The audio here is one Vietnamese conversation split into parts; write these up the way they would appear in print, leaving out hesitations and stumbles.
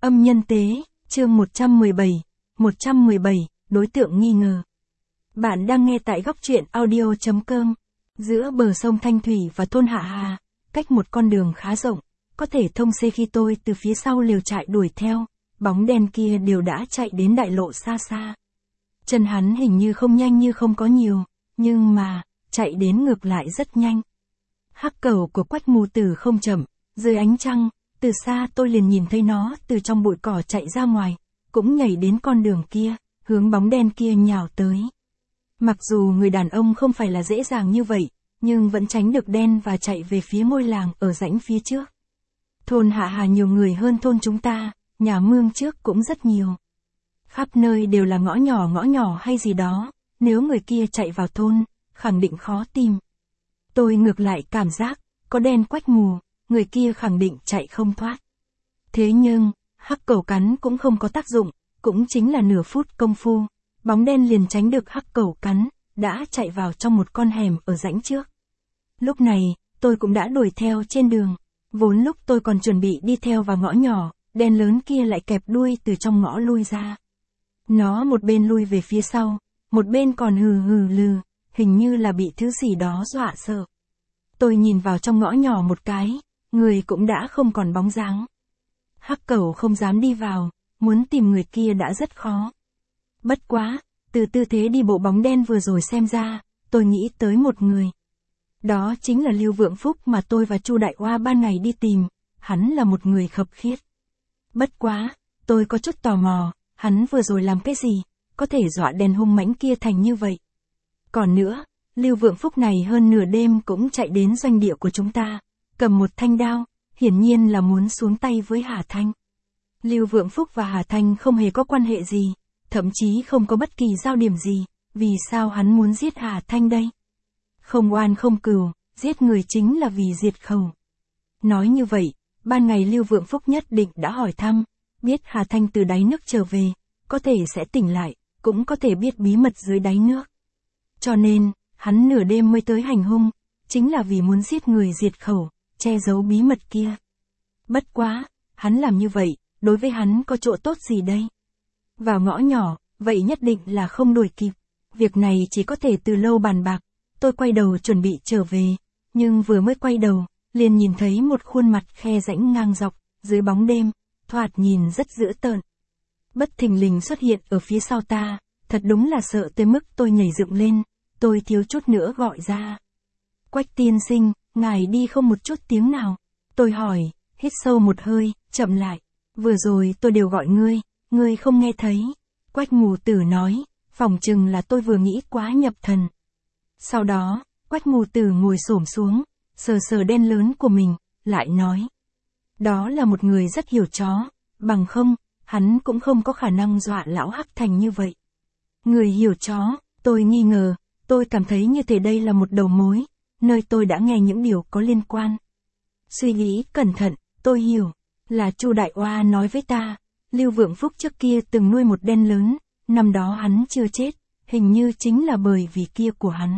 Âm nhân tế, chương 117, đối tượng nghi ngờ. Bạn đang nghe tại góc truyện audio.com. Giữa bờ sông Thanh Thủy và thôn Hạ Hà, cách một con đường khá rộng, có thể thông xe. Khi tôi từ phía sau lều trại đuổi theo, bóng đen kia đều đã chạy đến đại lộ xa xa. Chân hắn hình như không nhanh như không có nhiều, nhưng mà, chạy đến ngược lại rất nhanh. Hắc cẩu của Quách Mù Tử không chậm, dưới ánh trăng, từ xa tôi liền nhìn thấy nó từ trong bụi cỏ chạy ra ngoài, cũng nhảy đến con đường kia, hướng bóng đen kia nhào tới. Mặc dù người đàn ông không phải là dễ dàng như vậy, nhưng vẫn tránh được đen và chạy về phía ngôi làng ở rãnh phía trước. Thôn Hạ Hà nhiều người hơn thôn chúng ta, nhà mương trước cũng rất nhiều. Khắp nơi đều là ngõ nhỏ hay gì đó, nếu người kia chạy vào thôn, khẳng định khó tìm. Tôi ngược lại cảm giác, có đen Quách Mù, người kia khẳng định chạy không thoát. Thế nhưng, hắc cẩu cắn cũng không có tác dụng, cũng chính là nửa phút công phu, bóng đen liền tránh được hắc cẩu cắn, đã chạy vào trong một con hẻm ở rãnh trước. Lúc này, tôi cũng đã đuổi theo trên đường, vốn lúc tôi còn chuẩn bị đi theo vào ngõ nhỏ, đen lớn kia lại kẹp đuôi từ trong ngõ lui ra. Nó một bên lui về phía sau, một bên còn hừ lừ, hình như là bị thứ gì đó dọa sợ. Tôi nhìn vào trong ngõ nhỏ một cái, người cũng đã không còn bóng dáng. Hắc cẩu không dám đi vào, muốn tìm người kia đã rất khó. Bất quá, từ tư thế đi bộ bóng đen vừa rồi xem ra, tôi nghĩ tới một người. Đó chính là Lưu Vượng Phúc mà tôi và Chu Đại Oa ban ngày đi tìm, hắn là một người khập khiết. Bất quá, tôi có chút tò mò, hắn vừa rồi làm cái gì, có thể dọa đèn hung mãnh kia thành như vậy. Còn nữa, Lưu Vượng Phúc này hơn nửa đêm cũng chạy đến doanh địa của chúng ta, cầm một thanh đao, hiển nhiên là muốn xuống tay với Hà Thanh. Lưu Vượng Phúc và Hà Thanh không hề có quan hệ gì, thậm chí không có bất kỳ giao điểm gì, vì sao hắn muốn giết Hà Thanh đây? Không oan không cừu, giết người chính là vì diệt khẩu. Nói như vậy, ban ngày Lưu Vượng Phúc nhất định đã hỏi thăm, biết Hà Thanh từ đáy nước trở về, có thể sẽ tỉnh lại, cũng có thể biết bí mật dưới đáy nước. Cho nên, hắn nửa đêm mới tới hành hung, chính là vì muốn giết người diệt khẩu, che giấu bí mật kia. Bất quá, hắn làm như vậy, đối với hắn có chỗ tốt gì đây? Vào ngõ nhỏ, vậy nhất định là không đuổi kịp. Việc này chỉ có thể từ lâu bàn bạc. Tôi quay đầu chuẩn bị trở về, nhưng vừa mới quay đầu, liền nhìn thấy một khuôn mặt khe rãnh ngang dọc, dưới bóng đêm, thoạt nhìn rất dữ tợn. Bất thình lình xuất hiện ở phía sau ta, thật đúng là sợ tới mức tôi nhảy dựng lên, tôi thiếu chút nữa gọi ra. Quách tiên sinh, ngài đi không một chút tiếng nào. Tôi hỏi, hít sâu một hơi, chậm lại. Vừa rồi tôi đều gọi ngươi không nghe thấy. Quách Mù Tử nói, phỏng chừng là tôi vừa nghĩ quá nhập thần. Sau đó, Quách Mù Tử ngồi xổm xuống, sờ đen lớn của mình, lại nói. Đó là một người rất hiểu chó, bằng không, hắn cũng không có khả năng dọa lão Hắc thành như vậy. Người hiểu chó, tôi nghi ngờ, tôi cảm thấy như thế đây là một đầu mối, nơi tôi đã nghe những điều có liên quan. Suy nghĩ cẩn thận, tôi hiểu, là Chu Đại Oa nói với ta, Lưu Vượng Phúc trước kia từng nuôi một đen lớn, năm đó hắn chưa chết, hình như chính là bởi vì kia của hắn.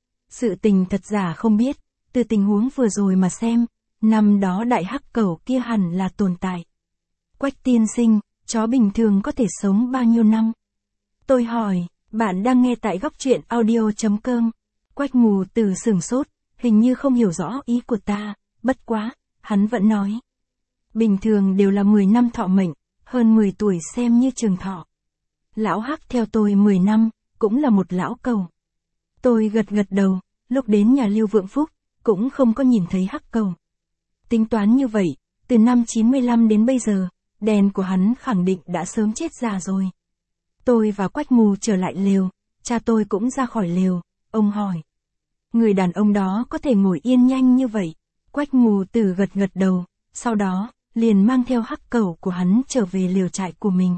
Sự tình thật giả không biết, từ tình huống vừa rồi mà xem, năm đó đại hắc cẩu kia hẳn là tồn tại. Quách tiên sinh, chó bình thường có thể sống bao nhiêu năm? Tôi hỏi, bạn đang nghe tại góc truyện audio.com. Quách Mù Tử sửng sốt, hình như không hiểu rõ ý của ta, bất quá, hắn vẫn nói. Bình thường đều là 10 năm thọ mệnh, hơn 10 tuổi xem như trường thọ. Lão Hắc theo tôi 10 năm, cũng là một lão cẩu. Tôi gật đầu, lúc đến nhà Lưu Vượng Phúc, cũng không có nhìn thấy hắc cẩu. Tính toán như vậy, từ năm 95 đến bây giờ, đèn của hắn khẳng định đã sớm chết già rồi. Tôi và Quách Mù trở lại lều, cha tôi cũng ra khỏi lều, ông hỏi. Người đàn ông đó có thể ngồi yên nhanh như vậy? Quách Mù Tử gật đầu, sau đó, liền mang theo hắc cẩu của hắn trở về lều trại của mình.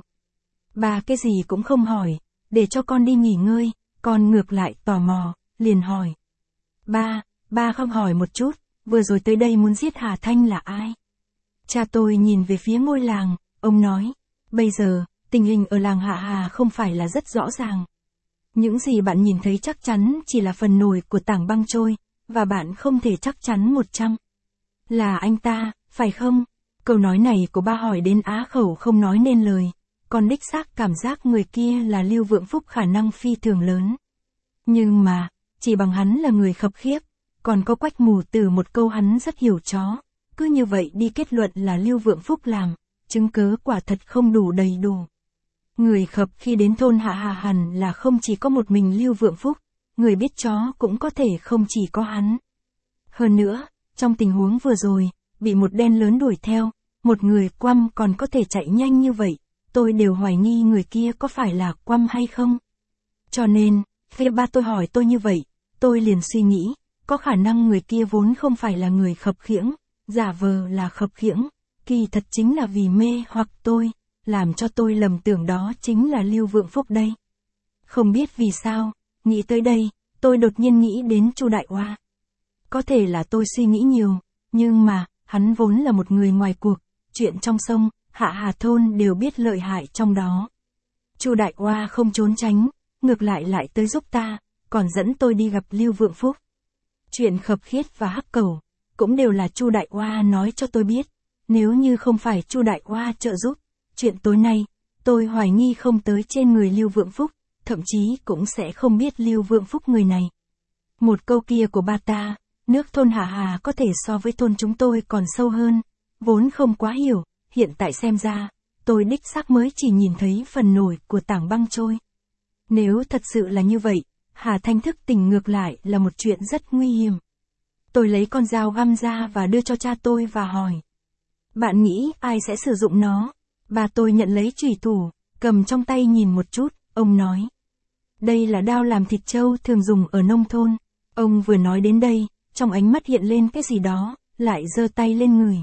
Bà cái gì cũng không hỏi, để cho con đi nghỉ ngơi, con ngược lại tò mò, liền hỏi. Ba không hỏi một chút, vừa rồi tới đây muốn giết Hà Thanh là ai? Cha tôi nhìn về phía ngôi làng, ông nói, bây giờ, tình hình ở làng Hạ Hà không phải là rất rõ ràng. Những gì bạn nhìn thấy chắc chắn chỉ là phần nổi của tảng băng trôi, và bạn không thể chắc chắn 100. Là anh ta, phải không? Câu nói này của ba hỏi đến á khẩu không nói nên lời, còn đích xác cảm giác người kia là Lưu Vượng Phúc khả năng phi thường lớn. Nhưng mà, chỉ bằng hắn là người khập khiếp, còn có Quách Mù Tử một câu hắn rất hiểu chó, cứ như vậy đi kết luận là Lưu Vượng Phúc làm, chứng cớ quả thật không đủ đầy đủ. Người khập khi đến thôn Hạ Hà hẳn là không chỉ có một mình Lưu Vượng Phúc, người biết chó cũng có thể không chỉ có hắn. Hơn nữa, trong tình huống vừa rồi, bị một đen lớn đuổi theo, một người quăm còn có thể chạy nhanh như vậy, tôi đều hoài nghi người kia có phải là quăm hay không. Cho nên, khi ba tôi hỏi tôi như vậy, tôi liền suy nghĩ, có khả năng người kia vốn không phải là người khập khiễng, giả vờ là khập khiễng, kỳ thật chính là vì mê hoặc tôi, làm cho tôi lầm tưởng đó chính là Lưu Vượng Phúc đây. Không biết vì sao, nghĩ tới đây, tôi đột nhiên nghĩ đến Chu Đại Oa. Có thể là tôi suy nghĩ nhiều, nhưng mà, hắn vốn là một người ngoài cuộc, chuyện trong sông, Hạ Hà thôn đều biết lợi hại trong đó. Chu Đại Oa không trốn tránh, ngược lại tới giúp ta, còn dẫn tôi đi gặp Lưu Vượng Phúc. Chuyện khập khiết và hắc cẩu, cũng đều là Chu Đại Oa nói cho tôi biết, nếu như không phải Chu Đại Oa trợ giúp, chuyện tối nay, tôi hoài nghi không tới trên người Lưu Vượng Phúc, thậm chí cũng sẽ không biết Lưu Vượng Phúc người này. Một câu kia của ba ta, nước thôn Hạ Hà có thể so với thôn chúng tôi còn sâu hơn, vốn không quá hiểu, hiện tại xem ra, tôi đích xác mới chỉ nhìn thấy phần nổi của tảng băng trôi. Nếu thật sự là như vậy, Hà Thanh thức tỉnh ngược lại là một chuyện rất nguy hiểm. Tôi lấy con dao găm ra và đưa cho cha tôi và hỏi. Bạn nghĩ ai sẽ sử dụng nó? Bà tôi nhận lấy chùy thủ, cầm trong tay nhìn một chút, ông nói. Đây là dao làm thịt trâu thường dùng ở nông thôn. Ông vừa nói đến đây, trong ánh mắt hiện lên cái gì đó, lại giơ tay lên ngửi.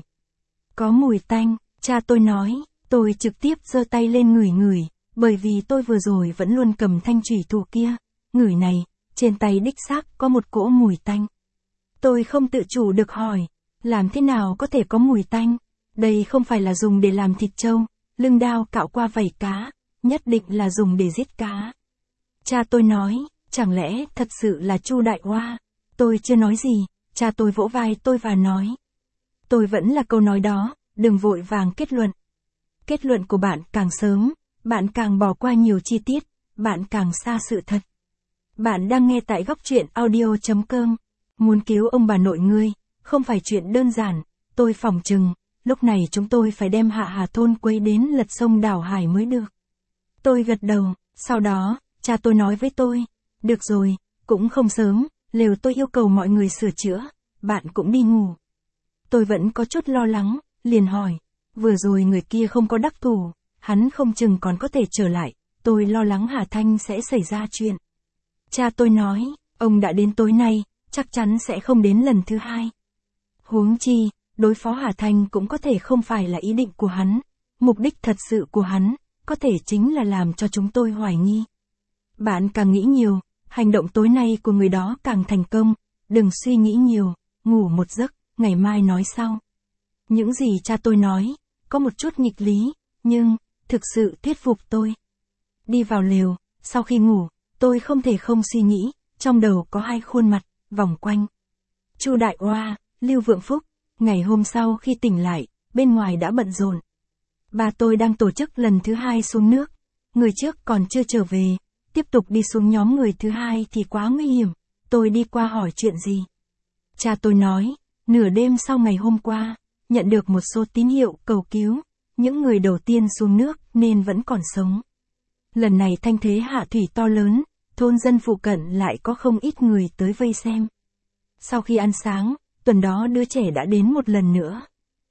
Có mùi tanh, cha tôi nói, tôi trực tiếp giơ tay lên ngửi, bởi vì tôi vừa rồi vẫn luôn cầm thanh chùy thủ kia, ngửi này, trên tay đích xác có một cỗ mùi tanh. Tôi không tự chủ được hỏi, làm thế nào có thể có mùi tanh? Đây không phải là dùng để làm thịt trâu, lưng dao cạo qua vảy cá, nhất định là dùng để giết cá. Cha tôi nói, chẳng lẽ thật sự là Chu Đại Oa? Tôi chưa nói gì, cha tôi vỗ vai tôi và nói. Tôi vẫn là câu nói đó, đừng vội vàng kết luận. Kết luận của bạn càng sớm, bạn càng bỏ qua nhiều chi tiết, bạn càng xa sự thật. Bạn đang nghe tại góc truyện audio.com. Muốn cứu ông bà nội ngươi, không phải chuyện đơn giản, tôi phỏng chừng, lúc này chúng tôi phải đem Hạ Hà thôn quấy đến lật sông đảo hải mới được. Tôi gật đầu, sau đó, cha tôi nói với tôi, được rồi, cũng không sớm, lều tôi yêu cầu mọi người sửa chữa, bạn cũng đi ngủ. Tôi vẫn có chút lo lắng, liền hỏi, vừa rồi người kia không có đắc thủ, hắn không chừng còn có thể trở lại, tôi lo lắng Hà Thanh sẽ xảy ra chuyện. Cha tôi nói, ông đã đến tối nay, chắc chắn sẽ không đến lần thứ hai. Huống chi, đối phó Hà Thanh cũng có thể không phải là ý định của hắn, mục đích thật sự của hắn, có thể chính là làm cho chúng tôi hoài nghi. Bạn càng nghĩ nhiều, hành động tối nay của người đó càng thành công, đừng suy nghĩ nhiều, ngủ một giấc, ngày mai nói sau. Những gì cha tôi nói, có một chút nghịch lý, nhưng, thực sự thuyết phục tôi. Đi vào lều, sau khi ngủ, tôi không thể không suy nghĩ, trong đầu có hai khuôn mặt, vòng quanh. Chu Đại Oa, Lưu Vượng Phúc, ngày hôm sau khi tỉnh lại, bên ngoài đã bận rộn. Ba tôi đang tổ chức lần thứ hai xuống nước, người trước còn chưa trở về, tiếp tục đi xuống nhóm người thứ hai thì quá nguy hiểm, tôi đi qua hỏi chuyện gì. Cha tôi nói, nửa đêm sau ngày hôm qua, nhận được một số tín hiệu cầu cứu, những người đầu tiên xuống nước nên vẫn còn sống. Lần này thanh thế hạ thủy to lớn, thôn dân phụ cận lại có không ít người tới vây xem. Sau khi ăn sáng, tuần đó đứa trẻ đã đến một lần nữa.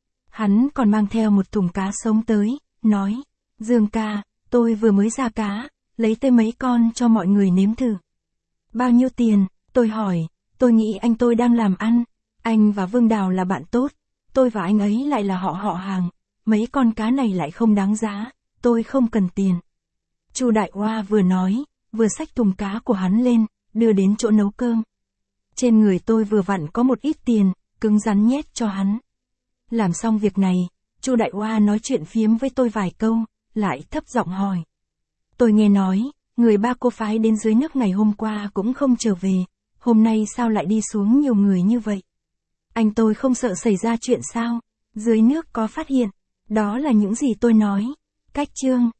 Hắn còn mang theo một thùng cá sống tới, nói, Dương ca, tôi vừa mới ra cá, lấy tới mấy con cho mọi người nếm thử. Bao nhiêu tiền? Tôi hỏi, tôi nghĩ anh tôi đang làm ăn, anh và Vương Đào là bạn tốt, tôi và anh ấy lại là họ hàng, mấy con cá này lại không đáng giá, tôi không cần tiền. Chu Đại Oa vừa nói, vừa xách thùng cá của hắn lên, đưa đến chỗ nấu cơm. Trên người tôi vừa vặn có một ít tiền, cứng rắn nhét cho hắn. Làm xong việc này, Chu Đại Oa nói chuyện phiếm với tôi vài câu, lại thấp giọng hỏi. Tôi nghe nói, người ba cô phái đến dưới nước ngày hôm qua cũng không trở về, hôm nay sao lại đi xuống nhiều người như vậy? Anh tôi không sợ xảy ra chuyện sao? Dưới nước có phát hiện. Đó là những gì tôi nói. Cách chương.